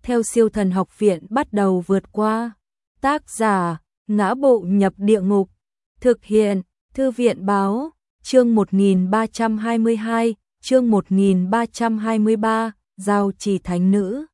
theo Siêu Thần Học Viện bắt đầu vượt qua. Tác giả: Ngã Bộ Nhập Địa Ngục. Thực hiện: Thư viện báo. Chương 1322, chương 1323, Giao Chỉ Thánh Nữ.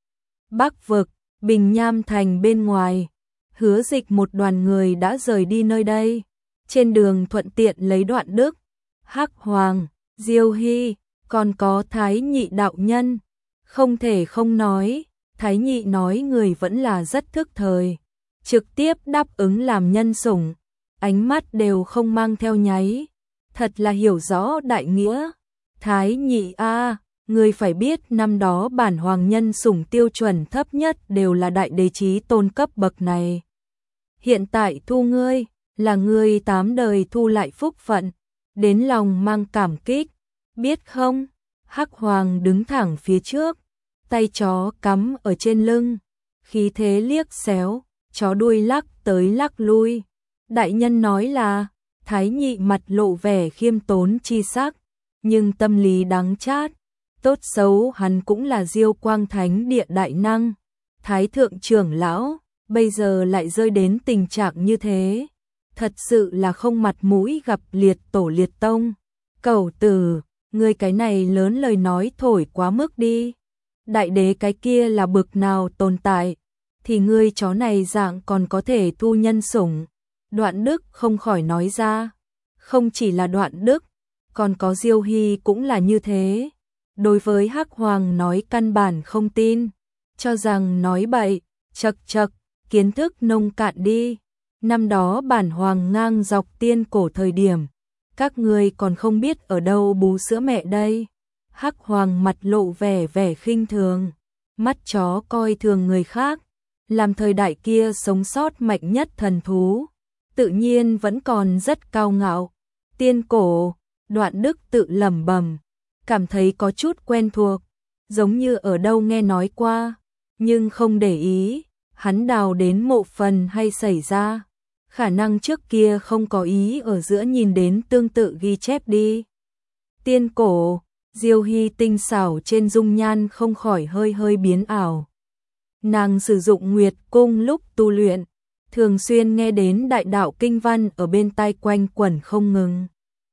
Bắc vực, Bình Nham Thành bên ngoài. Hứa Dịch một đoàn người đã rời đi nơi đây. Trên đường thuận tiện lấy Đoạn Đức, Hắc Hoàng, Diêu Hy, còn có Thái Nhị đạo nhân. Không thể không nói, Thái Nhị nói người vẫn là rất thức thời, trực tiếp đáp ứng làm nhân sủng, ánh mắt đều không mang theo nháy, thật là hiểu rõ đại nghĩa. Thái Nhị a, người phải biết năm đó bản hoàng nhân sủng tiêu chuẩn thấp nhất đều là đại đế chí tôn cấp bậc này. Hiện tại thu ngươi, là ngươi 8 đời thu lại phúc phận, đến lòng mang cảm kích, biết không? Hắc Hoàng đứng thẳng phía trước, tay chó cắm ở trên lưng, khí thế liếc xéo, chó đuôi lắc tới lắc lui. Đại nhân nói là, Thái Nhị mặt lộ vẻ khiêm tốn chi sắc, nhưng tâm lý đắng chát, tốt xấu hắn cũng là Diêu Quang Thánh Địa đại năng, Thái thượng trưởng lão, bây giờ lại rơi đến tình trạng như thế, thật sự là không mặt mũi gặp liệt tổ liệt tông. Cẩu tử, ngươi cái này lớn lời nói thổi quá mức đi. Đại đế cái kia là bực nào tồn tại, thì ngươi chó này dạng còn có thể thu nhân sủng. Đoạn Đức không khỏi nói ra, không chỉ là Đoạn Đức, còn có Diêu Hy cũng là như thế. Đối với Hắc Hoàng nói căn bản không tin, cho rằng nói bậy, chậc chậc, kiến thức nông cạn đi. Năm đó bản hoàng ngang dọc tiên cổ thời điểm, các ngươi còn không biết ở đâu bú sữa mẹ đây. Hắc Hoàng mặt lộ vẻ vẻ khinh thường, mắt chó coi thường người khác, làm thời đại kia sống sót mạnh nhất thần thú, tự nhiên vẫn còn rất cao ngạo. Tiên cổ, Đoạn Đức tự lẩm bẩm, cảm thấy có chút quen thuộc, giống như ở đâu nghe nói qua, nhưng không để ý, hắn đào đến mộ phần hay xảy ra. Khả năng trước kia không có ý ở giữa nhìn đến tương tự ghi chép đi. Tiên cổ, Diêu Hy tinh xảo trên dung nhan không khỏi hơi hơi biến ảo. Nàng sử dụng Nguyệt Cung lúc tu luyện, thường xuyên nghe đến đại đạo kinh văn ở bên tai quanh quẩn không ngừng.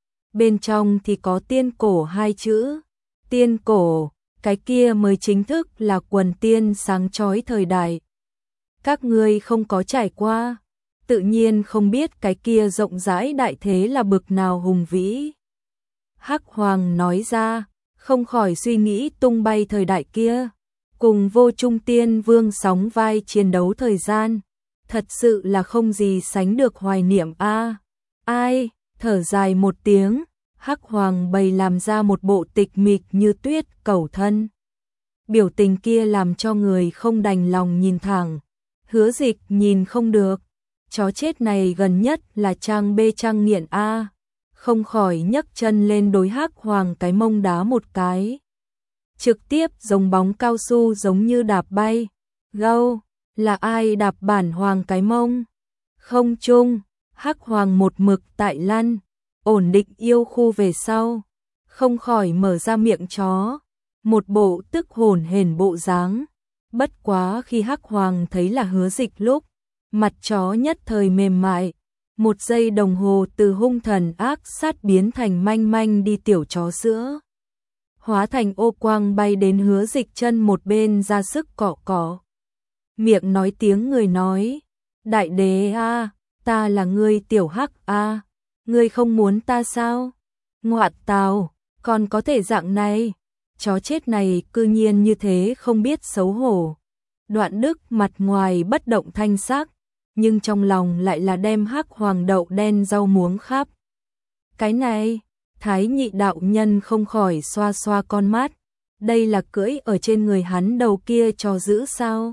Bên trong thì có tiên cổ hai chữ. Tiên cổ, cái kia mới chính thức là quần tiên sáng chói thời đại. Các ngươi không có trải qua, tự nhiên không biết cái kia rộng rãi đại thế là bực nào hùng vĩ. Hắc Hoàng nói ra, không khỏi suy nghĩ tung bay thời đại kia, cùng Vô Trung Tiên Vương sóng vai chiến đấu thời gian, thật sự là không gì sánh được hoài niệm a. Ai, thở dài một tiếng, Hắc Hoàng bày làm ra một bộ tịch mịch như tuyết cẩu thân. Biểu tình kia làm cho người không đành lòng nhìn thẳng. Hứa Dịch nhìn không được, chó chết này gần nhất là trang bê trang nghiện a, không khỏi nhấc chân lên đối Hắc Hoàng cái mông đá một cái. Trực tiếp giống bóng cao su giống như đạp bay. Gâu, là ai đạp bản hoàng cái mông? Không chung, Hắc Hoàng một mực tại lăn, ổn định yêu khu về sau, không khỏi mở ra miệng chó, một bộ tức hồn hển bộ dáng. Bất quá khi Hắc Hoàng thấy là Hứa Dịch lúc, mặt chó nhất thời mềm mại, một giây đồng hồ từ hung thần ác sát biến thành manh manh đi tiểu chó sữa. Hóa thành ô quang bay đến Hứa Dịch chân một bên ra sức cọ cọ. Miệng nói tiếng người nói, đại đế a, ta là ngươi tiểu Hắc a, ngươi không muốn ta sao? Ngoạn tào, còn có thể dạng này, chó chết này cư nhiên như thế không biết xấu hổ. Đoạn Đức mặt ngoài bất động thanh sắc, nhưng trong lòng lại là đem Hắc Hoàng đậu đen rau muống khắp. Cái này, Thái Nhị đạo nhân không khỏi xoa xoa con mắt, đây là cưỡi ở trên người hắn đầu kia cho giữ sao?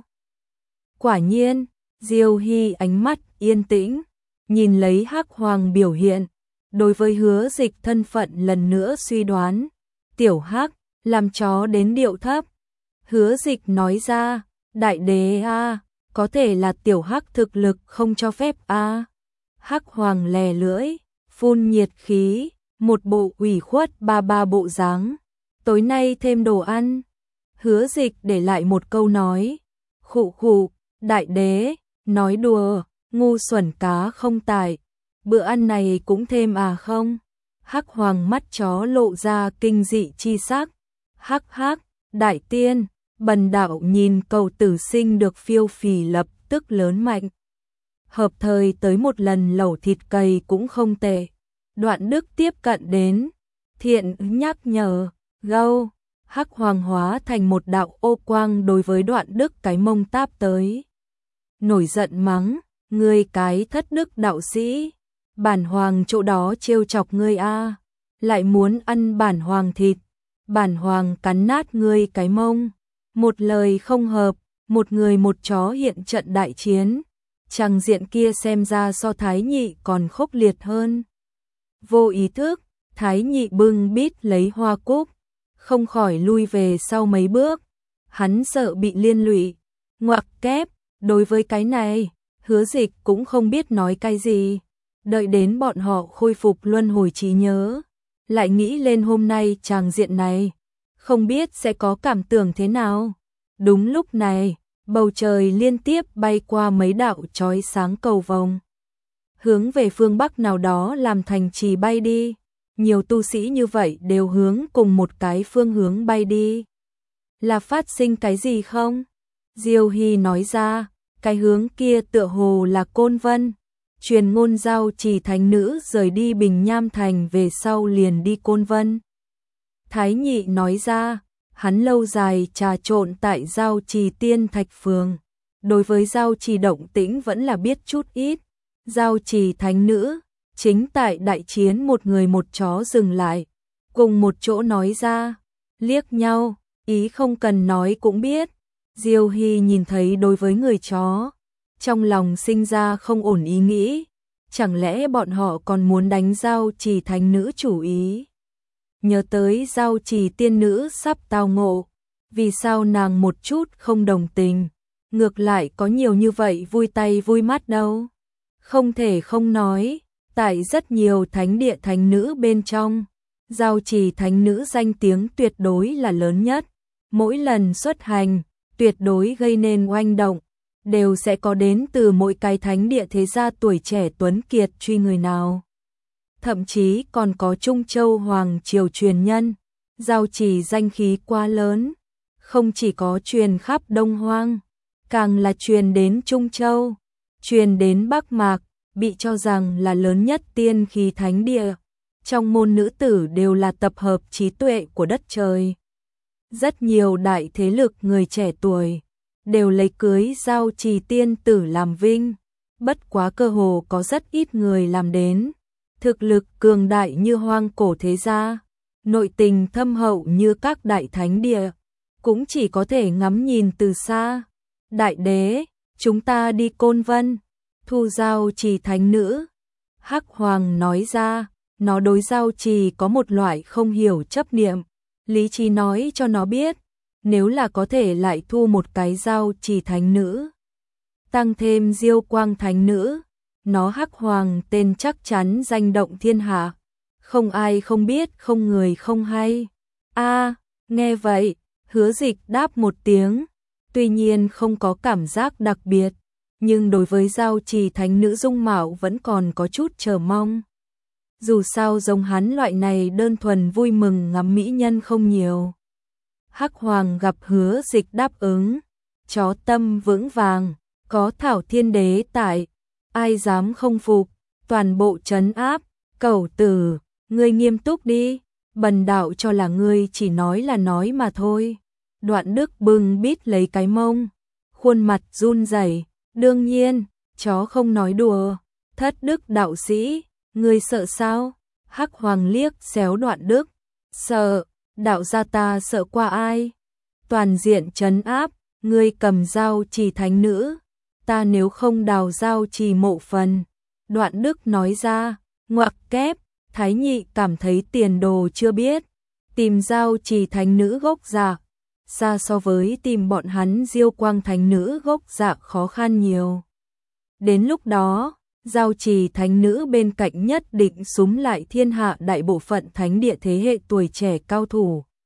Quả nhiên, Diêu Hy ánh mắt yên tĩnh, nhìn lấy Hắc Hoàng biểu hiện, đối với Hứa Dịch thân phận lần nữa suy đoán, tiểu Hắc, làm chó đến điệu thấp. Hứa Dịch nói ra, đại đế a, có thể là tiểu Hắc thực lực không cho phép a. Hắc Hoàng lè lưỡi, phun nhiệt khí, một bộ ủy khuất ba ba bộ dáng. Tối nay thêm đồ ăn. Hứa Dịch để lại một câu nói. Khụ khụ, đại đế, nói đùa, ngu xuẩn cá không tải. Bữa ăn này cũng thêm à không? Hắc Hoàng mắt chó lộ ra kinh dị chi sắc. Hắc hắc, đại tiên, bần đạo nhìn cầu tử sinh được phiêu phì lập tức lớn mạnh. Hợp thời tới một lần lẩu thịt cầy cũng không tệ. Đoạn Đức tiếp cận đến. Thiện nhắc nhở, gâu. Hắc Hoàng hóa thành một đạo ô quang đối với Đoạn Đức cái mông táp tới. Nổi giận mắng, ngươi cái thất đức đạo sĩ. Bản hoàng chỗ đó trêu chọc ngươi a, lại muốn ăn bản hoàng thịt. Bản hoàng cắn nát ngươi cái mông. Một lời không hợp, một người một chó hiện trận đại chiến. Tràng diện kia xem ra so Thái Nhị còn khốc liệt hơn. Vô ý thức, Thái Nhị bưng bít lấy hoa cúc, không khỏi lui về sau mấy bước. Hắn sợ bị liên lụy. Ngoặc kép, đối với cái này, Hứa Dịch cũng không biết nói cái gì. Đợi đến bọn họ khôi phục luân hồi trí nhớ, lại nghĩ lên hôm nay tràng diện này, không biết sẽ có cảm tưởng thế nào. Đúng lúc này, bầu trời liên tiếp bay qua mấy đạo chói sáng cầu vồng, hướng về phương Bắc nào đó làm thành trì bay đi. Nhiều tu sĩ như vậy đều hướng cùng một cái phương hướng bay đi. Là phát sinh cái gì không? Diêu Hy nói ra, cái hướng kia tựa hồ là Côn Vân. Truyền ngôn Giao Trì thánh nữ rời đi Bình Nham Thành về sau liền đi Côn Vân. Thái Nhị nói ra, hắn lâu dài trà trộn tại Giao Trì Tiên Thạch Phường. Đối với Giao Trì động tĩnh vẫn là biết chút ít. Giao Trì thánh nữ, chính tại đại chiến một người một chó dừng lại. Cùng một chỗ nói ra, liếc nhau, ý không cần nói cũng biết. Diêu Hy nhìn thấy đối với người chó, trong lòng sinh ra không ổn ý nghĩ. Chẳng lẽ bọn họ còn muốn đánh Giao Trì thánh nữ chủ ý? Nhớ tới Giao Trì tiên nữ sắp tao ngộ, vì sao nàng một chút không đồng tình, ngược lại có nhiều như vậy vui tay vui mắt đâu. Không thể không nói, tại rất nhiều thánh địa thánh nữ bên trong, Giao Trì thánh nữ danh tiếng tuyệt đối là lớn nhất. Mỗi lần xuất hành, tuyệt đối gây nên oanh động, đều sẽ có đến từ mỗi cái thánh địa thế gia tuổi trẻ tuấn kiệt truy người nào. Thậm chí còn có Trung Châu Hoàng Triều truyền nhân. Giao Trì danh khí quá lớn, không chỉ có truyền khắp Đông Hoang, càng là truyền đến Trung Châu, truyền đến Bắc Mạc, bị cho rằng là lớn nhất tiên khí thánh địa. Trong môn nữ tử đều là tập hợp trí tuệ của đất trời. Rất nhiều đại thế lực người trẻ tuổi đều lấy cưới Giao Trì tiên tử làm vinh, bất quá cơ hồ có rất ít người làm đến. Thực lực cường đại như hoang cổ thế gia, nội tình thâm hậu như các đại thánh địa, cũng chỉ có thể ngắm nhìn từ xa. Đại đế, chúng ta đi Côn Vân, thu Giao Trì thánh nữ. Hắc Hoàng nói ra, nó đối Giao Trì có một loại không hiểu chấp niệm. Lý trí nói cho nó biết, nếu là có thể lại thu một cái Giao Trì thánh nữ, tăng thêm Diêu Quang thánh nữ, nó Hắc Hoàng tên chắc chắn danh động thiên hạ. Không ai không biết, không người không hay. A, nghe vậy, Hứa Dịch đáp một tiếng, tuy nhiên không có cảm giác đặc biệt, nhưng đối với Giao Trì thánh nữ dung mạo vẫn còn có chút chờ mong. Dù sao giống hắn loại này đơn thuần vui mừng ngắm mỹ nhân không nhiều. Hắc Hoàng gặp Hứa Dịch đáp ứng, chó tâm vững vàng, có Thảo Thiên Đế tại, ai dám không phục, toàn bộ trấn áp. Cẩu tử, ngươi nghiêm túc đi, bần đạo cho là ngươi chỉ nói là nói mà thôi. Đoạn Đức bưng bít lấy cái mông, khuôn mặt run rẩy. Đương nhiên, chó không nói đùa. Thất đức đạo sĩ, ngươi sợ sao? Hắc Hoàng liếc xéo Đoạn Đức. Sợ, đạo gia ta sợ qua ai? Toàn diện trấn áp, ngươi cầm Giao Trì thánh nữ, ta nếu không đào Giao Trì mộ phần. Đoạn Đức nói ra, ngoặc kép, Thái Nhị cảm thấy tiền đồ chưa biết. Tìm Giao Trì thánh nữ gốc dạ, xa so với tìm bọn hắn Diêu Quang thánh nữ gốc dạ khó khăn nhiều. Đến lúc đó, Giao Trì thánh nữ bên cạnh nhất định súm lại thiên hạ đại bộ phận thánh địa thế hệ tuổi trẻ cao thủ.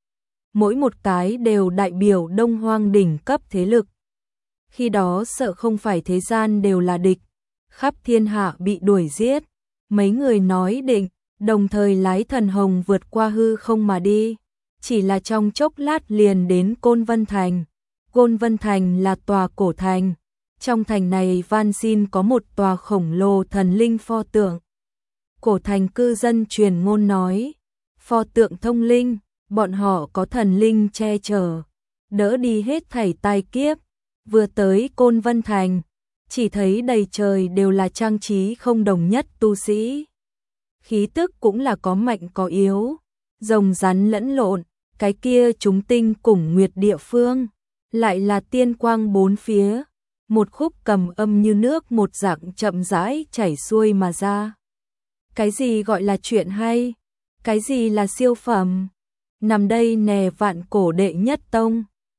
mỗi một cái đều đại biểu Đông Hoang đỉnh cấp thế lực. Khi đó sợ không phải thế gian đều là địch, khắp thiên hạ bị đuổi giết. Mấy người nói định, đồng thời lái thần hồng vượt qua hư không mà đi. Chỉ là trong chốc lát liền đến Côn Vân Thành. Côn Vân Thành là tòa cổ thành. Trong thành này van xin có một tòa khổng lồ thần linh pho tượng. Cổ thành cư dân truyền ngôn nói, pho tượng thông linh, bọn họ có thần linh che chở, đỡ đi hết thảy tai kiếp. Vừa tới Côn Vân Thành, chỉ thấy đầy trời đều là trang trí không đồng nhất tu sĩ. Khí tức cũng là có mạnh có yếu, rồng rắn lẫn lộn, cái kia chúng tinh cùng nguyệt địa phương, lại là tiên quang bốn phía, một khúc cầm âm như nước một dạng chậm rãi chảy xuôi mà ra. Cái gì gọi là chuyện hay? Cái gì là siêu phẩm? Nằm đây nè vạn cổ đệ nhất tông,